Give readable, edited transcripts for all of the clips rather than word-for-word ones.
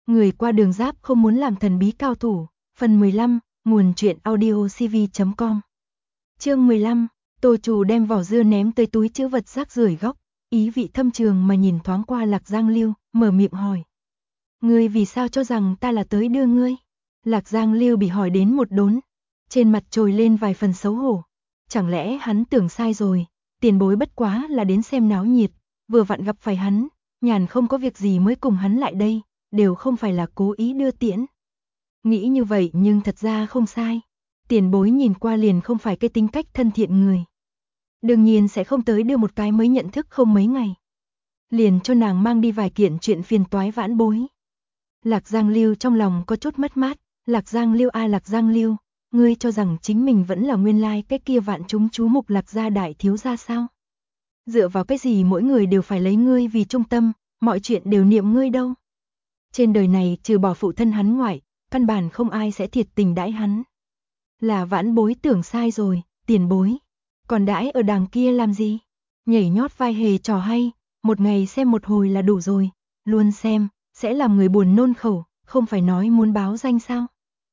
Người qua đường giáp không muốn làm thần bí cao thủ. Phần 15, nguồn truyện audiocv.com. Chương 15, Tô Trù đem vỏ dưa ném tới túi trữ vật rác rưởi góc, ý vị thâm trường mà nhìn thoáng qua Lạc Giang Lưu, mở miệng hỏi. Ngươi vì sao cho rằng ta là tới đưa ngươi? Lạc Giang Lưu bị hỏi đến một đốn, trên mặt trồi lên vài phần xấu hổ. Chẳng lẽ hắn tưởng sai rồi, tiền bối bất quá là đến xem náo nhiệt, vừa vặn gặp phải hắn, nhàn không có việc gì mới cùng hắn lại đây, đều không phải là cố ý đưa tiễn. Nghĩ như vậy nhưng thật ra không sai. Tiền bối nhìn qua liền không phải cái tính cách thân thiện người. Đương nhiên sẽ không tới đưa một cái mới nhận thức không mấy ngày. Liền cho nàng mang đi vài kiện chuyện phiền toái vãn bối. Lạc Giang Lưu trong lòng có chút mất mát. Lạc Giang Lưu a Lạc Giang Lưu, ngươi cho rằng chính mình vẫn là nguyên lai cái kia vạn chúng chú mục Lạc gia đại thiếu gia sao? Dựa vào cái gì mỗi người đều phải lấy ngươi vì trung tâm, mọi chuyện đều niệm ngươi đâu? Trên đời này trừ bỏ phụ thân hắn ngoại, căn bản không ai sẽ thiệt tình đãi hắn. Là vãn bối tưởng sai rồi, tiền bối. Còn đãi ở đàng kia làm gì? Nhảy nhót vai hề trò hay, một ngày xem một hồi là đủ rồi, luôn xem, sẽ làm người buồn nôn khẩu, không phải nói muốn báo danh sao?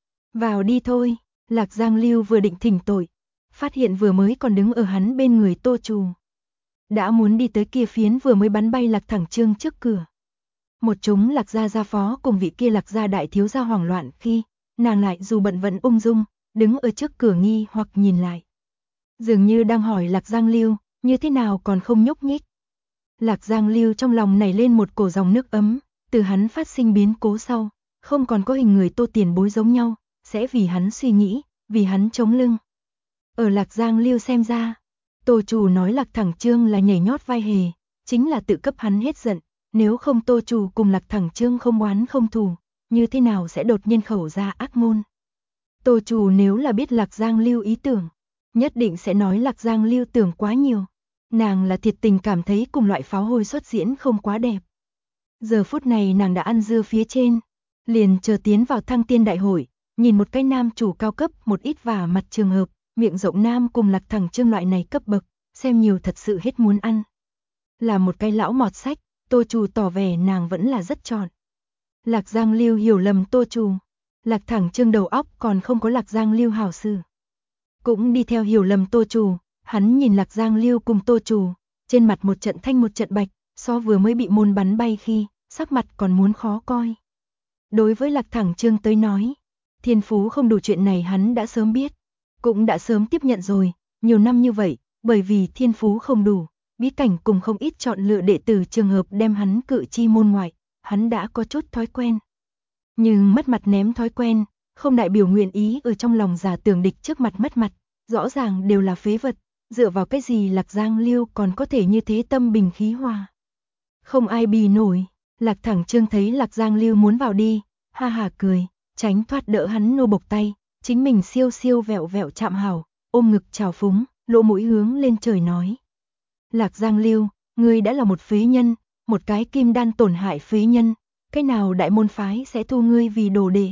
Vào đi thôi, Lạc Giang Lưu vừa định thỉnh tội, phát hiện vừa mới còn đứng ở hắn bên người Tô Trù. Đã muốn đi tới kia phiến vừa mới bắn bay Lạc Thẳng Trương trước cửa. Một chúng Lạc gia gia phó cùng vị kia Lạc gia đại thiếu gia hoảng loạn khi, nàng lại dù bận vẫn ung dung, đứng ở trước cửa nghi hoặc nhìn lại. Dường như đang hỏi Lạc Giang Lưu, như thế nào còn không nhúc nhích. Lạc Giang Lưu trong lòng nảy lên một cổ dòng nước ấm, từ hắn phát sinh biến cố sau, không còn có hình người Tô tiền bối giống nhau, sẽ vì hắn suy nghĩ, vì hắn chống lưng. Ở Lạc Giang Lưu xem ra, Tô Trù nói Lạc Thẳng Trương là nhảy nhót vai hề, chính là tự cấp hắn hết giận, nếu không Tô Trù cùng Lạc Thẳng Trương không oán không thù, như thế nào sẽ đột nhiên khẩu ra ác ngôn. Tô Trù nếu là biết Lạc Giang Lưu ý tưởng, nhất định sẽ nói Lạc Giang Lưu tưởng quá nhiều. Nàng là thiệt tình cảm thấy cùng loại pháo hôi xuất diễn không quá đẹp. Giờ phút này nàng đã ăn dưa phía trên, liền chờ tiến vào Thăng Tiên đại hội, nhìn một cái nam chủ cao cấp một ít và mặt trường hợp, miệng rộng nam cùng Lạc Thẳng Trương loại này cấp bậc, xem nhiều thật sự hết muốn ăn. Là một cái lão mọt sách, Tô Trù tỏ vẻ nàng vẫn là rất tròn. Lạc Giang Lưu hiểu lầm Tô Trù, Lạc Thẳng Trương đầu óc còn không có Lạc Giang Lưu hảo xử. Cũng đi theo hiểu lầm Tô Trù, hắn nhìn Lạc Giang Lưu cùng Tô Trù, trên mặt một trận thanh một trận bạch, so vừa mới bị môn bắn bay khi, sắc mặt còn muốn khó coi. Đối với Lạc Thẳng Trương tới nói, thiên phú không đủ chuyện này hắn đã sớm biết, cũng đã sớm tiếp nhận rồi, nhiều năm như vậy, bởi vì thiên phú không đủ, bí cảnh cùng không ít chọn lựa đệ tử trường hợp đem hắn cự chi môn ngoại, hắn đã có chút thói quen. Nhưng mất mặt ném thói quen, không đại biểu nguyện ý ở trong lòng giả tưởng địch trước mặt mất mặt, rõ ràng đều là phế vật, dựa vào cái gì Lạc Giang Lưu còn có thể như thế tâm bình khí hòa. Không ai bì nổi, Lạc Thẳng Trương thấy Lạc Giang Lưu muốn vào đi, ha ha cười, tránh thoát đỡ hắn nô bộc tay, chính mình siêu siêu vẹo vẹo chạm hảo, ôm ngực trào phúng, lỗ mũi hướng lên trời nói. Lạc Giang Lưu, ngươi đã là một phế nhân, một cái kim đan tổn hại phế nhân, cái nào đại môn phái sẽ thu ngươi vì đồ đệ.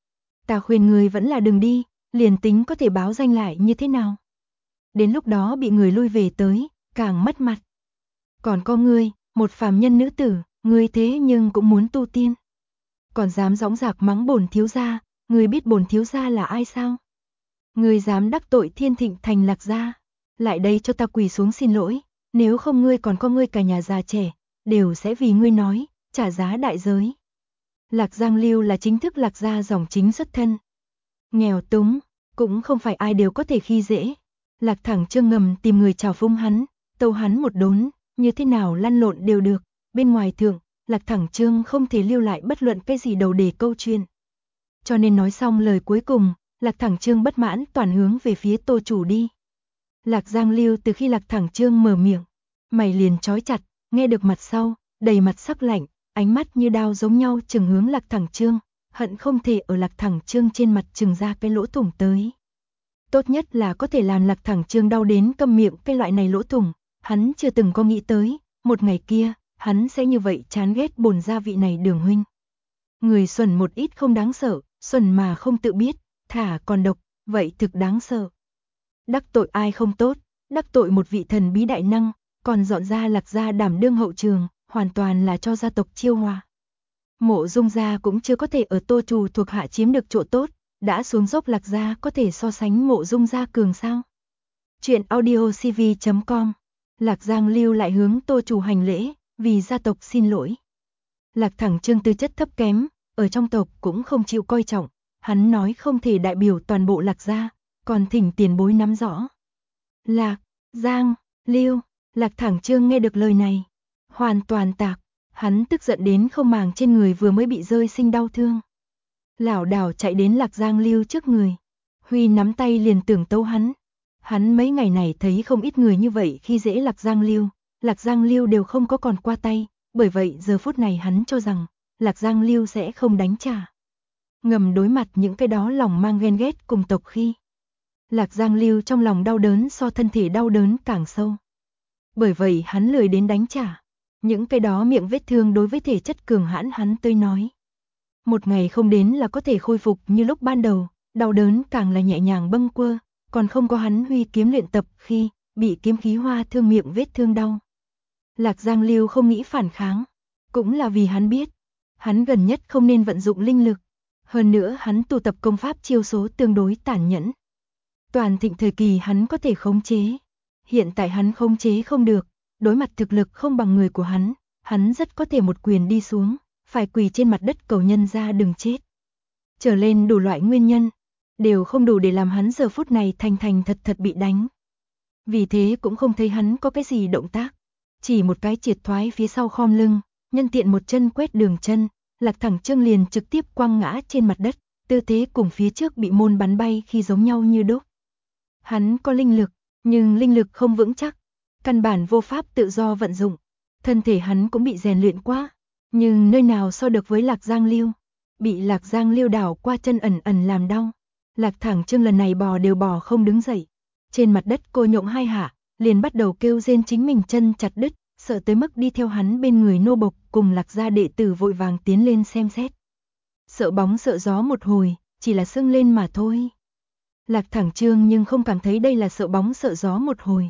Ta khuyên ngươi vẫn là đừng đi, liền tính có thể báo danh lại như thế nào. Đến lúc đó bị người lui về tới, càng mất mặt. Còn có ngươi, một phàm nhân nữ tử, ngươi thế nhưng cũng muốn tu tiên. Còn dám dõng dạc mắng bổn thiếu gia, ngươi biết bổn thiếu gia là ai sao? Ngươi dám đắc tội Thiên Thịnh Thành Lạc gia, lại đây cho ta quỳ xuống xin lỗi, nếu không ngươi còn có ngươi cả nhà già trẻ, đều sẽ vì ngươi nói, trả giá đại giới. Lạc Giang Lưu là chính thức Lạc gia dòng chính xuất thân. Nghèo túng, cũng không phải ai đều có thể khi dễ. Lạc Thẳng Trương ngầm tìm người chào phúng hắn, tâu hắn một đốn, như thế nào lăn lộn đều được. Bên ngoài thượng, Lạc Thẳng Trương không thể lưu lại bất luận cái gì đầu đề câu chuyện. Cho nên nói xong lời cuối cùng, Lạc Thẳng Trương bất mãn toàn hướng về phía Tô Trù đi. Lạc Giang Lưu từ khi Lạc Thẳng Trương mở miệng, mày liền trói chặt, nghe được mặt sau, đầy mặt sắc lạnh, ánh mắt như đao giống nhau chừng hướng Lạc Thẳng Trương, hận không thể ở Lạc Thẳng Trương trên mặt chừng ra cái lỗ thủng tới. Tốt nhất là có thể làm Lạc Thẳng Trương đau đến câm miệng cái loại này lỗ thủng, hắn chưa từng có nghĩ tới, một ngày kia, hắn sẽ như vậy chán ghét bồn gia vị này Đường huynh. Người xuẩn một ít không đáng sợ, xuẩn mà không tự biết, thả còn độc, vậy thực đáng sợ. Đắc tội ai không tốt, đắc tội một vị thần bí đại năng, còn dọn ra Lạc gia đảm đương hậu trường, hoàn toàn là cho gia tộc chiêu hòa. Mộ Dung gia cũng chưa có thể ở Tô Trù thuộc hạ chiếm được chỗ tốt, đã xuống dốc Lạc gia có thể so sánh Mộ Dung gia cường sao? Chuyện audio cv.com. Lạc Giang Lưu lại hướng Tô Trù hành lễ, vì gia tộc xin lỗi. Lạc Thẳng Trương tư chất thấp kém, ở trong tộc cũng không chịu coi trọng, hắn nói không thể đại biểu toàn bộ Lạc gia, còn thỉnh tiền bối nắm rõ. Lạc, Giang, Lưu, Lạc Thẳng Trương nghe được lời này, hoàn toàn tạc, hắn tức giận đến không màng trên người vừa mới bị rơi sinh đau thương. Lảo đảo chạy đến Lạc Giang Lưu trước người, Huy nắm tay liền tưởng tấu hắn. Hắn mấy ngày này thấy không ít người như vậy khi dễ Lạc Giang Lưu đều không có còn qua tay, bởi vậy giờ phút này hắn cho rằng Lạc Giang Lưu sẽ không đánh trả. Ngầm đối mặt những cái đó lòng mang ghen ghét cùng tộc khi. Lạc Giang Lưu trong lòng đau đớn so thân thể đau đớn càng sâu. Bởi vậy hắn lười đến đánh trả. Những cái đó miệng vết thương đối với thể chất cường hãn hắn tới nói. Một ngày không đến là có thể khôi phục như lúc ban đầu, đau đớn càng là nhẹ nhàng bâng quơ, còn không có hắn Huy kiếm luyện tập khi bị kiếm khí hoa thương miệng vết thương đau. Lạc Giang Lưu không nghĩ phản kháng, cũng là vì hắn biết, hắn gần nhất không nên vận dụng linh lực. Hơn nữa hắn tu tập công pháp chiêu số tương đối tàn nhẫn. Toàn thịnh thời kỳ hắn có thể khống chế. Hiện tại hắn khống chế không được, đối mặt thực lực không bằng người của hắn rất có thể một quyền đi xuống, phải quỳ trên mặt đất cầu nhân ra đừng chết. Trở lên đủ loại nguyên nhân, đều không đủ để làm hắn giờ phút này thành thật bị đánh. Vì thế cũng không thấy hắn có cái gì động tác, chỉ một cái triệt thoái phía sau khom lưng, nhân tiện một chân quét đường chân, Lạc Thẳng Trương liền trực tiếp quăng ngã trên mặt đất, tư thế cùng phía trước bị môn bắn bay khi giống nhau như đúc. Hắn có linh lực, nhưng linh lực không vững chắc, căn bản vô pháp tự do vận dụng. Thân thể hắn cũng bị rèn luyện quá, nhưng nơi nào so được với Lạc Giang Lưu. Bị Lạc Giang Lưu đảo qua chân ẩn làm đau. Lạc Thẳng Trương lần này bò đều bò không đứng dậy. Trên mặt đất cô nhộng hai hạ, liền bắt đầu kêu rên chính mình chân chặt đứt, sợ tới mức đi theo hắn bên người nô bộc cùng Lạc gia đệ tử vội vàng tiến lên xem xét. Sợ bóng sợ gió một hồi, chỉ là sưng lên mà thôi. Lạc Thẳng Trương nhưng không cảm thấy đây là sợ bóng sợ gió một hồi.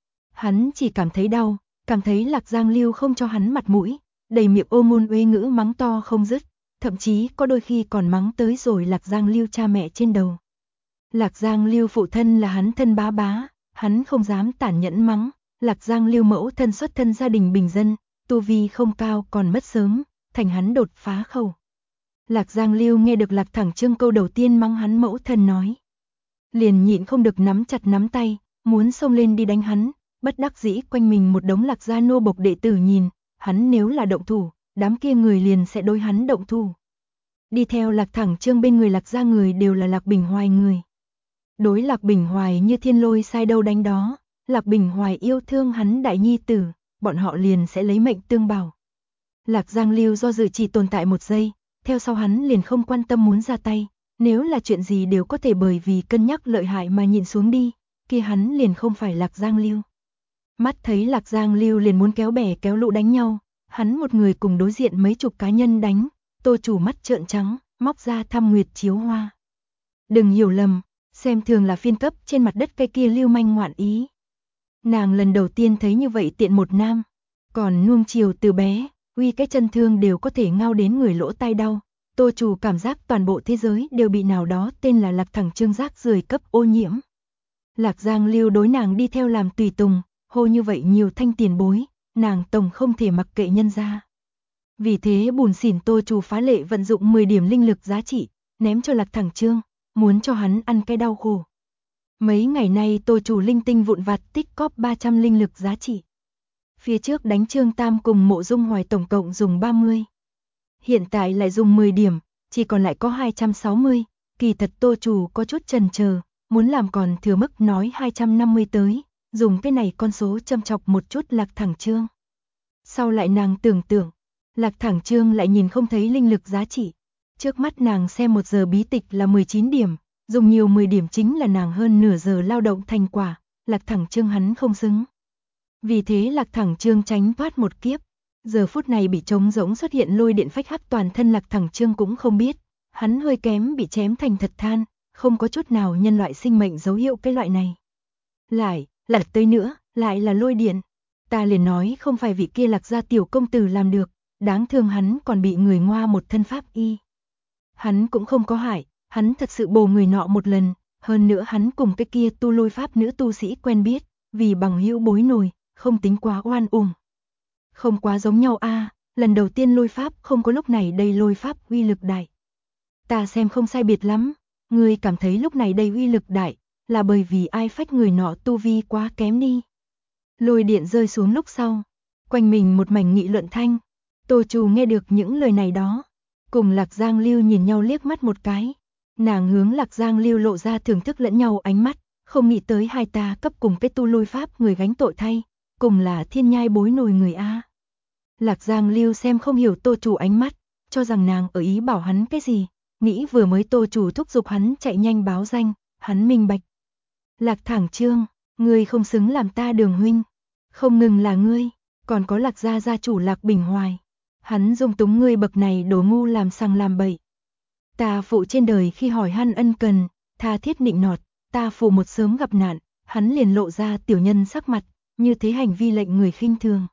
Hắn chỉ cảm thấy đau, cảm thấy Lạc Giang Lưu không cho hắn mặt mũi, đầy miệng ô môn uế ngữ mắng to không dứt, thậm chí có đôi khi còn mắng tới rồi Lạc Giang Lưu cha mẹ trên đầu. Lạc Giang Lưu phụ thân là hắn thân bá, hắn không dám tàn nhẫn mắng. Lạc Giang Lưu mẫu thân xuất thân gia đình bình dân, tu vi không cao còn mất sớm, thành hắn đột phá khẩu. Lạc Giang Lưu nghe được Lạc Thẳng Trương câu đầu tiên mắng hắn mẫu thân nói. Liền nhịn không được nắm chặt nắm tay, muốn xông lên đi đánh hắn, bất đắc dĩ quanh mình một đống Lạc gia nô bộc đệ tử nhìn, hắn nếu là động thủ, đám kia người liền sẽ đối hắn động thủ. Đi theo Lạc Thẳng Trương bên người Lạc gia người đều là Lạc Bình Hoài người. Đối Lạc Bình Hoài như thiên lôi sai đâu đánh đó. Lạc Bình Hoài yêu thương hắn đại nhi tử, bọn họ liền sẽ lấy mệnh tương bảo. Lạc Giang Lưu do dự chỉ tồn tại một giây, theo sau hắn liền không quan tâm muốn ra tay, nếu là chuyện gì đều có thể bởi vì cân nhắc lợi hại mà nhìn xuống đi, kia hắn liền không phải Lạc Giang Lưu. Mắt thấy Lạc Giang Lưu liền muốn kéo bè kéo lũ đánh nhau, hắn một người cùng đối diện mấy chục cá nhân đánh, Tô Chủ mắt trợn trắng, móc ra thăm nguyệt chiếu hoa. Đừng hiểu lầm, xem thường là phiên cấp trên mặt đất cây kia lưu manh ngoạn ý. Nàng lần đầu tiên thấy như vậy tiện một nam, còn nuông chiều từ bé, uy cái chân thương đều có thể ngao đến người lỗ tai đau. Tô Chủ cảm giác toàn bộ thế giới đều bị nào đó tên là Lạc Thẳng Trương rác rưởi cấp ô nhiễm. Lạc Giang Lưu đối nàng đi theo làm tùy tùng, hô như vậy nhiều thanh tiền bối, nàng tổng không thể mặc kệ nhân ra. Vì thế bùn xỉn Tô Chủ phá lệ vận dụng 10 điểm linh lực giá trị, ném cho Lạc Thẳng Trương, muốn cho hắn ăn cái đau khổ. Mấy ngày nay Tô Chủ linh tinh vụn vặt tích cóp 300 linh lực giá trị. Phía trước đánh Trương Tam cùng Mộ Dung Hoài tổng cộng dùng 30. Hiện tại lại dùng 10 điểm, chỉ còn lại có 260. Kỳ thật Tô Chủ có chút chần chờ, muốn làm còn thừa mức nói 250 tới, dùng cái này con số châm chọc một chút Lạc Thẳng Trương. Sau lại nàng tưởng, Lạc Thẳng Trương lại nhìn không thấy linh lực giá trị. Trước mắt nàng xem 1 giờ bí tịch là 19 điểm. Dùng nhiều 10 điểm chính là nàng hơn nửa giờ lao động thành quả, Lạc Thẳng Trương hắn không xứng. Vì thế Lạc Thẳng Trương tránh thoát một kiếp, giờ phút này bị trống rỗng xuất hiện lôi điện phách hắc toàn thân Lạc Thẳng Trương cũng không biết, hắn hơi kém bị chém thành thật than, không có chút nào nhân loại sinh mệnh dấu hiệu cái loại này. Lại tới nữa, lại là lôi điện, ta liền nói không phải vị kia Lạc gia tiểu công tử làm được, đáng thương hắn còn bị người ngoa một thân pháp y. Hắn cũng không có hại, hắn thật sự bồ người nọ một lần, hơn nữa hắn cùng cái kia tu lôi pháp nữ tu sĩ quen biết, vì bằng hữu bối nổi, không tính quá oan không quá giống nhau a. Lần đầu tiên lôi pháp không có lúc này đây lôi pháp uy lực đại. Ta xem không sai biệt lắm, ngươi cảm thấy lúc này đây uy lực đại, là bởi vì ai phách người nọ tu vi quá kém đi. Lôi điện rơi xuống lúc sau, quanh mình một mảnh nghị luận thanh. Tô Trù nghe được những lời này đó, cùng Lạc Giang Lưu nhìn nhau liếc mắt một cái. Nàng hướng Lạc Giang Lưu lộ ra thưởng thức lẫn nhau ánh mắt, không nghĩ tới hai ta cấp cùng cái tu lôi pháp người gánh tội thay, cùng là thiên nhai bối nồi người a. Lạc Giang Lưu xem không hiểu Tô Trù ánh mắt, cho rằng nàng ở ý bảo hắn cái gì, nghĩ vừa mới Tô Trù thúc giục hắn chạy nhanh báo danh, hắn minh bạch. Lạc Thẳng Trương, ngươi không xứng làm ta Đường huynh, không ngừng là ngươi, còn có Lạc gia gia chủ Lạc Bình Hoài, hắn dung túng ngươi bậc này đồ ngu làm sằng làm bậy. Ta phụ trên đời khi hỏi han ân cần, tha thiết nịnh nọt, ta phụ một sớm gặp nạn, hắn liền lộ ra tiểu nhân sắc mặt, như thế hành vi lệnh người khinh thường.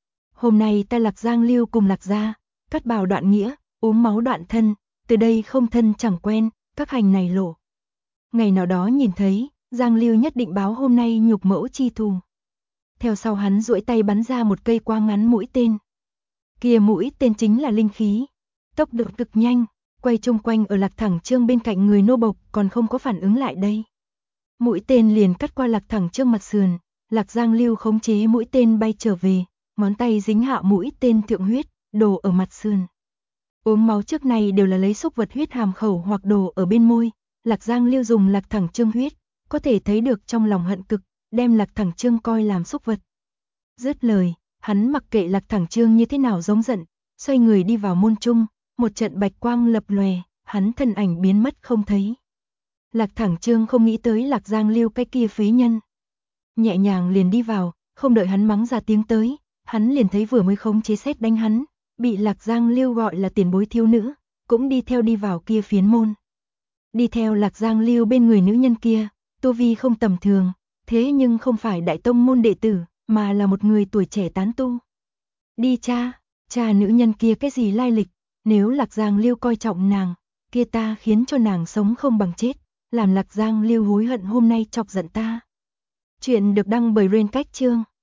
Hôm nay ta Lạc Giang Lưu cùng Lạc gia, cắt bào đoạn nghĩa, uống máu đoạn thân, từ đây không thân chẳng quen, các hành này lộ. Ngày nào đó nhìn thấy, Giang Lưu nhất định báo hôm nay nhục mẫu chi thù. Theo sau hắn duỗi tay bắn ra một cây quang ngắn mũi tên. Kia mũi tên chính là linh khí, tốc độ cực nhanh, quay chung quanh ở Lạc Thẳng Trương bên cạnh người nô bộc còn không có phản ứng lại đây. Mũi tên liền cắt qua Lạc Thẳng Trương mặt sườn, Lạc Giang Lưu khống chế mũi tên bay trở về, ngón tay dính hạ mũi tên thượng huyết, đổ ở mặt sườn. Uống máu trước này đều là lấy xúc vật huyết hàm khẩu hoặc đổ ở bên môi, Lạc Giang Lưu dùng Lạc Thẳng Trương huyết, có thể thấy được trong lòng hận cực, đem Lạc Thẳng Trương coi làm xúc vật. Dứt lời, hắn mặc kệ Lạc Thẳng Trương như thế nào giống giận, xoay người đi vào môn trung, một trận bạch quang lập lòe, hắn thân ảnh biến mất không thấy. Lạc Thẳng Trương không nghĩ tới Lạc Giang Lưu cái kia phế nhân. Nhẹ nhàng liền đi vào, không đợi hắn mắng ra tiếng tới, hắn liền thấy vừa mới khống chế xét đánh hắn, bị Lạc Giang Lưu gọi là tiền bối thiếu nữ, cũng đi theo đi vào kia phiến môn. Đi theo Lạc Giang Lưu bên người nữ nhân kia, tu vi không tầm thường, thế nhưng không phải đại tông môn đệ tử, mà là một người tuổi trẻ tán tu. Đi cha nữ nhân kia cái gì lai lịch, nếu Lạc Giang Lưu coi trọng nàng, kia ta khiến cho nàng sống không bằng chết, làm Lạc Giang Lưu hối hận hôm nay chọc giận ta. Chuyện được đăng bởi Rain Cách Chương.